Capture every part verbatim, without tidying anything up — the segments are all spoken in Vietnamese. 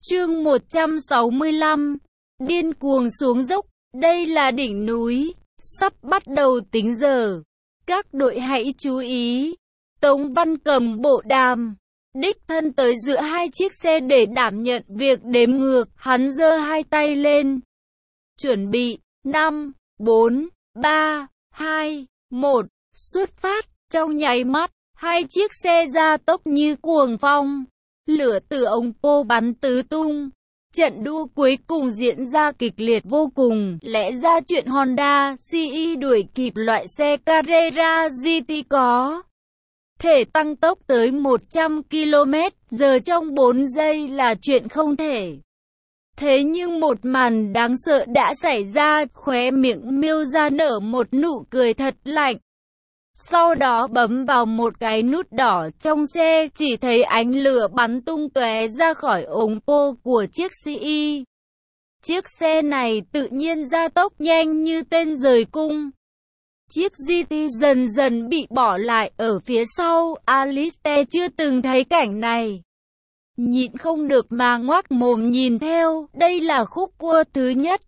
Chương một trăm sáu mươi lăm. Điên cuồng xuống dốc. Đây là đỉnh núi, sắp bắt đầu tính giờ. Các đội hãy chú ý. Tống Văn cầm bộ đàm, đích thân tới giữa hai chiếc xe để đảm nhận việc đếm ngược. Hắn giơ hai tay lên. Chuẩn bị. năm, bốn, ba, hai, một. Xuất phát. Trong nháy mắt, hai chiếc xe ra tốc như cuồng phong. Lửa từ ống pô bắn tứ tung. Trận đua cuối cùng diễn ra kịch liệt vô cùng. Lẽ ra chuyện Honda xê e đuổi kịp loại xe Carrera giê tê có thể tăng tốc tới một trăm ki lô mét giờ trong bốn giây là chuyện không thể. Thế nhưng một màn đáng sợ đã xảy ra. Khóe miệng Miêu ra nở một nụ cười thật lạnh. Sau đó bấm vào một cái nút đỏ trong xe, chỉ thấy ánh lửa bắn tung tóe ra khỏi ống pô của chiếc xê e. Chiếc xe này tự nhiên gia tốc nhanh như tên rời cung. Chiếc giê tê dần dần bị bỏ lại ở phía sau. Alistair chưa từng thấy cảnh này, nhịn không được mà ngoác mồm nhìn theo. Đây là khúc cua thứ nhất.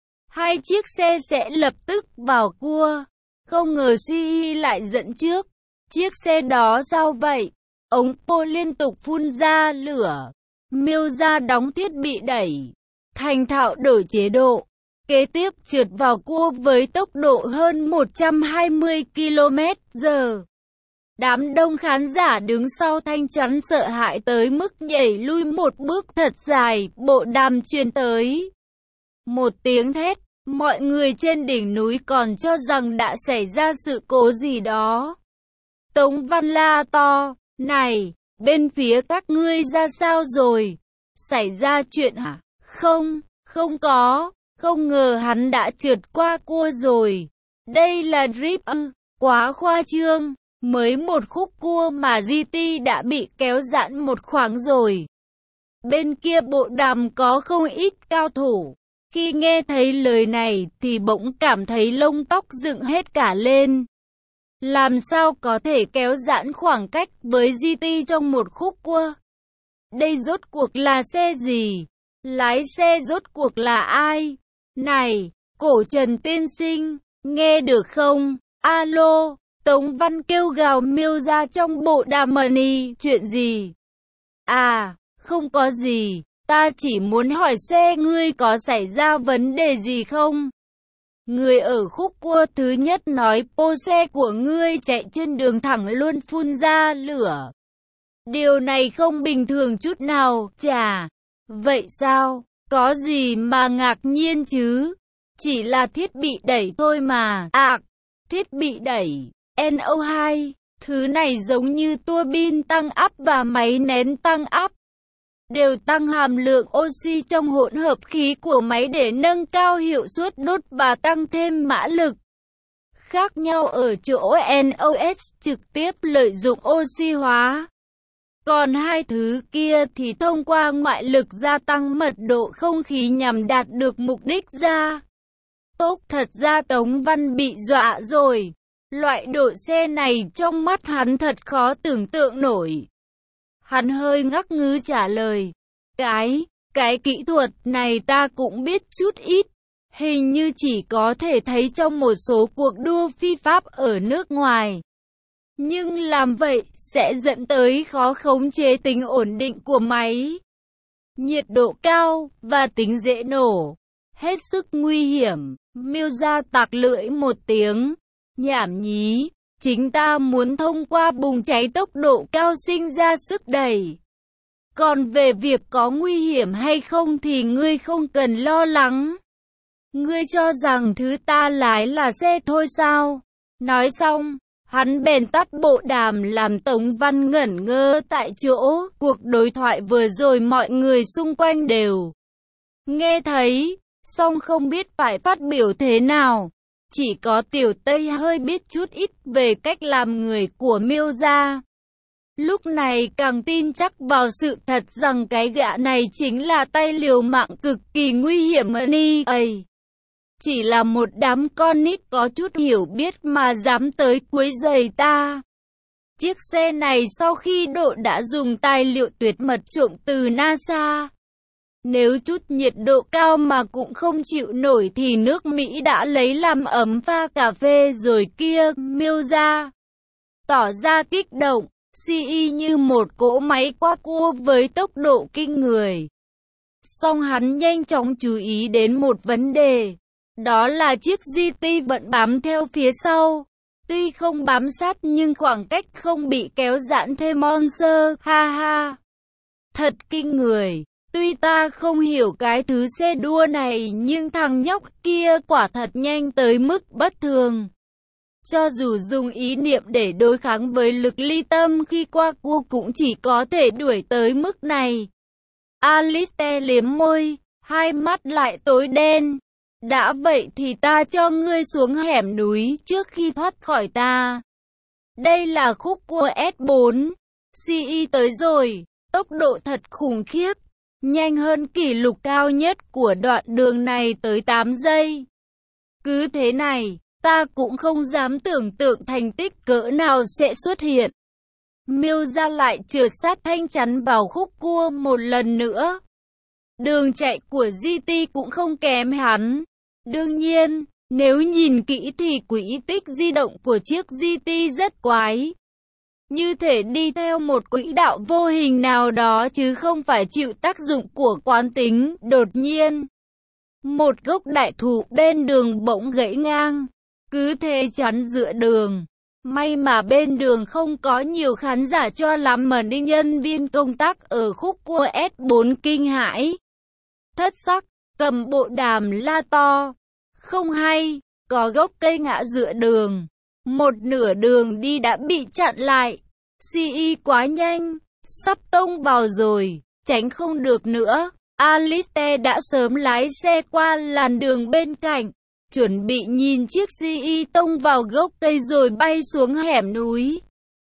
Hai chiếc xe sẽ lập tức vào cua. Không ngờ xê e lại dẫn trước. Chiếc xe đó sao vậy? Ống pô liên tục phun ra lửa. Miêu ra đóng thiết bị đẩy, thành thạo đổi chế độ. Kế tiếp trượt vào cua với tốc độ hơn một trăm hai mươi ki lô mét giờ. Đám đông khán giả đứng sau thanh chắn sợ hãi tới mức nhảy lui một bước thật dài. Bộ đàm truyền tới một tiếng thét. Mọi người trên đỉnh núi còn cho rằng đã xảy ra sự cố gì đó. Tống Văn la to, này, bên phía các ngươi ra sao rồi? Xảy ra chuyện hả? Không, không có, không ngờ hắn đã trượt qua cua rồi. Đây là drift ư, quá khoa trương, mới một khúc cua mà giê tê đã bị kéo giãn một khoảng rồi. Bên kia bộ đàm có không ít cao thủ. Khi nghe thấy lời này thì bỗng cảm thấy lông tóc dựng hết cả lên. Làm sao có thể kéo giãn khoảng cách với giê tê trong một khúc cua? Đây rốt cuộc là xe gì? Lái xe rốt cuộc là ai? Này, Cổ Trần tiên sinh, nghe được không? Alo, Tống Văn kêu gào Miêu ra trong bộ đàm mani. Chuyện gì? À, không có gì. Ta chỉ muốn hỏi xe ngươi có xảy ra vấn đề gì không? Người ở khúc cua thứ nhất nói pô xe của ngươi chạy trên đường thẳng luôn phun ra lửa. Điều này không bình thường chút nào, chà. Vậy sao? Có gì mà ngạc nhiên chứ? Chỉ là thiết bị đẩy thôi mà. À, thiết bị đẩy, en o hai. Thứ này giống như tua bin tăng áp và máy nén tăng áp. Đều tăng hàm lượng oxy trong hỗn hợp khí của máy để nâng cao hiệu suất đốt và tăng thêm mã lực. Khác nhau ở chỗ en o ét trực tiếp lợi dụng oxy hóa. Còn hai thứ kia thì thông qua ngoại lực gia tăng mật độ không khí nhằm đạt được mục đích ra. Tốt, thật ra Tống Văn bị dọa rồi. Loại độ xe này trong mắt hắn thật khó tưởng tượng nổi. Hắn hơi ngắc ngứ trả lời. Cái, cái kỹ thuật này ta cũng biết chút ít. Hình như chỉ có thể thấy trong một số cuộc đua phi pháp ở nước ngoài. Nhưng làm vậy sẽ dẫn tới khó khống chế tính ổn định của máy. Nhiệt độ cao và tính dễ nổ. Hết sức nguy hiểm. Miêu ra tạc lưỡi một tiếng. Nhảm nhí. Chính ta muốn thông qua bùng cháy tốc độ cao sinh ra sức đẩy. Còn về việc có nguy hiểm hay không thì ngươi không cần lo lắng. Ngươi cho rằng thứ ta lái là xe thôi sao? Nói xong, hắn bèn tắt bộ đàm làm Tống Văn ngẩn ngơ tại chỗ. Cuộc đối thoại vừa rồi mọi người xung quanh đều nghe thấy, song không biết phải phát biểu thế nào. Chỉ có Tiểu Tây hơi biết chút ít về cách làm người của Miêu gia. Lúc này càng tin chắc vào sự thật rằng cái gã này chính là tay liều mạng cực kỳ nguy hiểm ni ấy. Chỉ là một đám con nít có chút hiểu biết mà dám tới quấy rầy ta. Chiếc xe này sau khi độ đã dùng tài liệu tuyệt mật trộm từ NASA. Nếu chút nhiệt độ cao mà cũng không chịu nổi thì nước Mỹ đã lấy làm ấm pha cà phê rồi kia, Mills tỏ ra kích động. xê e như một cỗ máy qua cua với tốc độ kinh người. Song hắn nhanh chóng chú ý đến một vấn đề. Đó là chiếc giê tê vẫn bám theo phía sau. Tuy không bám sát nhưng khoảng cách không bị kéo giãn thêm Monster, ha ha. Thật kinh người. Tuy ta không hiểu cái thứ xe đua này nhưng thằng nhóc kia quả thật nhanh tới mức bất thường. Cho dù dùng ý niệm để đối kháng với lực ly tâm khi qua cua cũng chỉ có thể đuổi tới mức này. Alistair liếm môi, hai mắt lại tối đen. Đã vậy thì ta cho ngươi xuống hẻm núi trước khi thoát khỏi ta. Đây là khúc cua S bốn. xê e tới rồi, tốc độ thật khủng khiếp. Nhanh hơn kỷ lục cao nhất của đoạn đường này tới tám giây. Cứ thế này, ta cũng không dám tưởng tượng thành tích cỡ nào sẽ xuất hiện. Mills lại trượt sát thanh chắn vào khúc cua một lần nữa. Đường chạy của giê tê cũng không kém hắn. Đương nhiên, nếu nhìn kỹ thì quỹ tích di động của chiếc giê tê rất quái. Như thể đi theo một quỹ đạo vô hình nào đó chứ không phải chịu tác dụng của quán tính. Đột nhiên, một gốc đại thụ bên đường bỗng gãy ngang, cứ thế chắn giữa đường. May mà bên đường không có nhiều khán giả cho lắm mà nên nhân viên công tác ở khúc cua S bốn kinh hãi. Thất sắc, cầm bộ đàm la to. Không hay, có gốc cây ngã giữa đường. Một nửa đường đi đã bị chặn lại. xê e quá nhanh, sắp tông vào rồi, tránh không được nữa. Alistair đã sớm lái xe qua làn đường bên cạnh, chuẩn bị nhìn chiếc xê e tông vào gốc cây rồi bay xuống hẻm núi.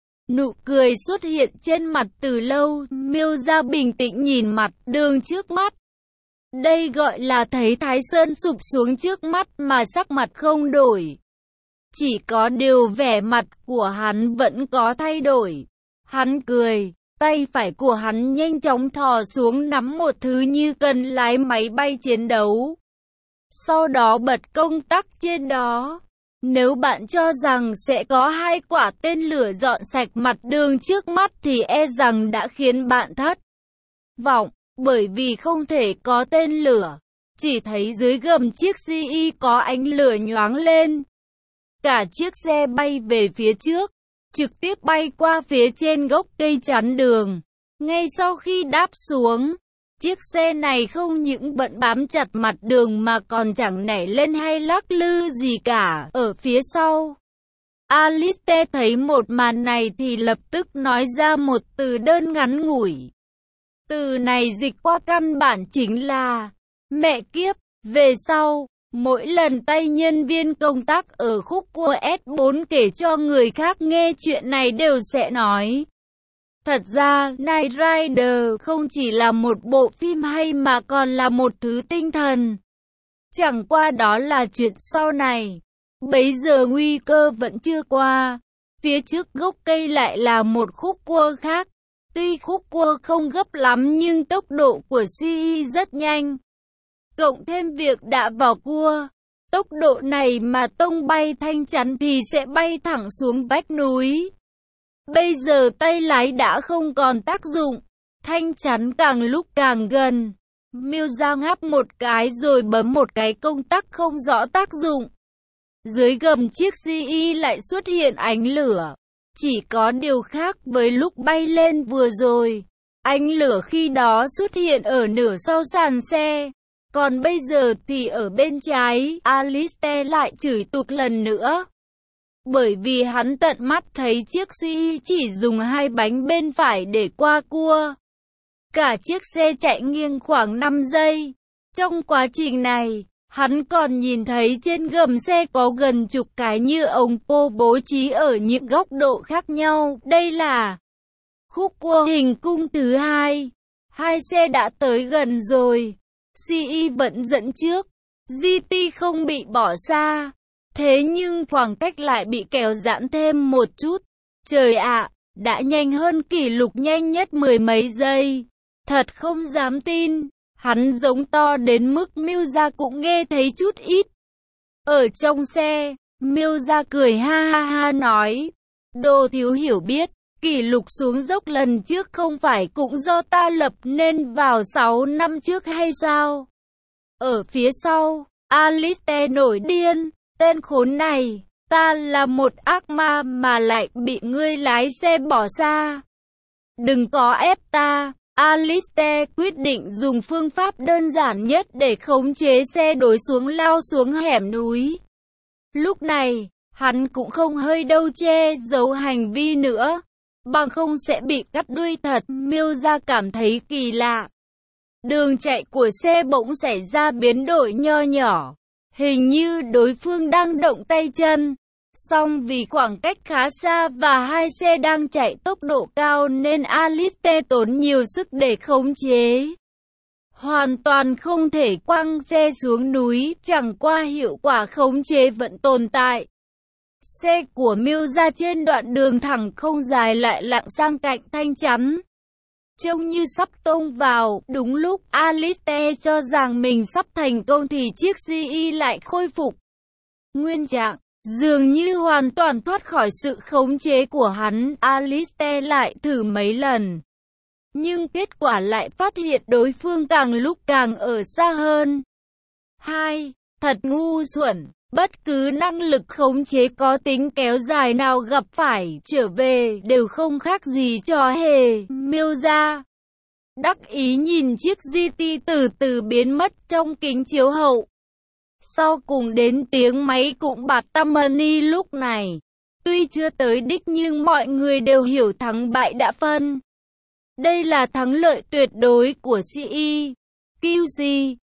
Nụ cười xuất hiện trên mặt từ lâu, Mills bình tĩnh nhìn mặt đường trước mắt. Đây gọi là thấy Thái Sơn sụp xuống trước mắt mà sắc mặt không đổi. Chỉ có điều vẻ mặt của hắn vẫn có thay đổi. Hắn cười, tay phải của hắn nhanh chóng thò xuống nắm một thứ như cần lái máy bay chiến đấu. Sau đó bật công tắc trên đó. Nếu bạn cho rằng sẽ có hai quả tên lửa dọn sạch mặt đường trước mắt thì e rằng đã khiến bạn thất vọng, bởi vì không thể có tên lửa. Chỉ thấy dưới gầm chiếc xê e có ánh lửa nhoáng lên. Cả chiếc xe bay về phía trước, trực tiếp bay qua phía trên gốc cây chắn đường. Ngay sau khi đáp xuống, chiếc xe này không những vẫn bám chặt mặt đường mà còn chẳng nảy lên hay lắc lư gì cả ở phía sau. Alistair thấy một màn này thì lập tức nói ra một từ đơn ngắn ngủi. Từ này dịch qua căn bản chính là mẹ kiếp. Về sau, mỗi lần tay nhân viên công tác ở khúc cua S bốn kể cho người khác nghe chuyện này đều sẽ nói. Thật ra, Knight Rider không chỉ là một bộ phim hay mà còn là một thứ tinh thần. Chẳng qua đó là chuyện sau này. Bấy giờ nguy cơ vẫn chưa qua. Phía trước gốc cây lại là một khúc cua khác. Tuy khúc cua không gấp lắm nhưng tốc độ của xê e rất nhanh. Cộng thêm việc đã vào cua, tốc độ này mà tông bay thanh chắn thì sẽ bay thẳng xuống vách núi. Bây giờ tay lái đã không còn tác dụng, thanh chắn càng lúc càng gần. Mills ngáp một cái rồi bấm một cái công tắc không rõ tác dụng. Dưới gầm chiếc xê e lại xuất hiện ánh lửa. Chỉ có điều khác với lúc bay lên vừa rồi. Ánh lửa khi đó xuất hiện ở nửa sau sàn xe. Còn bây giờ thì ở bên trái, Alistair lại chửi tục lần nữa. Bởi vì hắn tận mắt thấy chiếc xê e chỉ dùng hai bánh bên phải để qua cua. Cả chiếc xe chạy nghiêng khoảng năm giây. Trong quá trình này, hắn còn nhìn thấy trên gầm xe có gần chục cái như ống pô bố trí ở những góc độ khác nhau. Đây là khúc cua hình cung thứ hai. Hai xe đã tới gần rồi. xê e vẫn dẫn trước. giê tê không bị bỏ xa. Thế nhưng khoảng cách lại bị kéo giãn thêm một chút. Trời ạ, đã nhanh hơn kỷ lục nhanh nhất mười mấy giây. Thật không dám tin. Hắn giống to đến mức Milza cũng nghe thấy chút ít. Ở trong xe, Milza cười ha ha ha nói, đồ thiếu hiểu biết, kỷ lục xuống dốc lần trước không phải cũng do ta lập nên vào sáu năm trước hay sao? Ở phía sau, Alistair nổi điên, tên khốn này, ta là một ác ma mà lại bị ngươi lái xe bỏ xa. Đừng có ép ta. Alistair quyết định dùng phương pháp đơn giản nhất để khống chế xe đối xuống lao xuống hẻm núi. Lúc này, hắn cũng không hơi đâu che giấu hành vi nữa, bằng không sẽ bị cắt đuôi thật. Milza cảm thấy kỳ lạ. Đường chạy của xe bỗng xảy ra biến đổi nho nhỏ, hình như đối phương đang động tay chân. Song vì khoảng cách khá xa và hai xe đang chạy tốc độ cao nên Alistair tốn nhiều sức để khống chế. Hoàn toàn không thể quăng xe xuống núi, chẳng qua hiệu quả khống chế vẫn tồn tại. Xe của Milza trên đoạn đường thẳng không dài lại lạng sang cạnh thanh chắn, trông như sắp tông vào. Đúng lúc Alistair cho rằng mình sắp thành công thì chiếc xê e lại khôi phục nguyên trạng, dường như hoàn toàn thoát khỏi sự khống chế của hắn. Alistair lại thử mấy lần, nhưng kết quả lại phát hiện đối phương càng lúc càng ở xa hơn. hai. Thật ngu xuẩn, bất cứ năng lực khống chế có tính kéo dài nào gặp phải trở về đều không khác gì trò hề. Milza đắc ý nhìn chiếc giê tê từ từ biến mất trong kính chiếu hậu. Sau cùng đến tiếng máy cũng bạt Tammany lúc này. Tuy chưa tới đích nhưng mọi người đều hiểu thắng bại đã phân. Đây là thắng lợi tuyệt đối của xê e. quy xê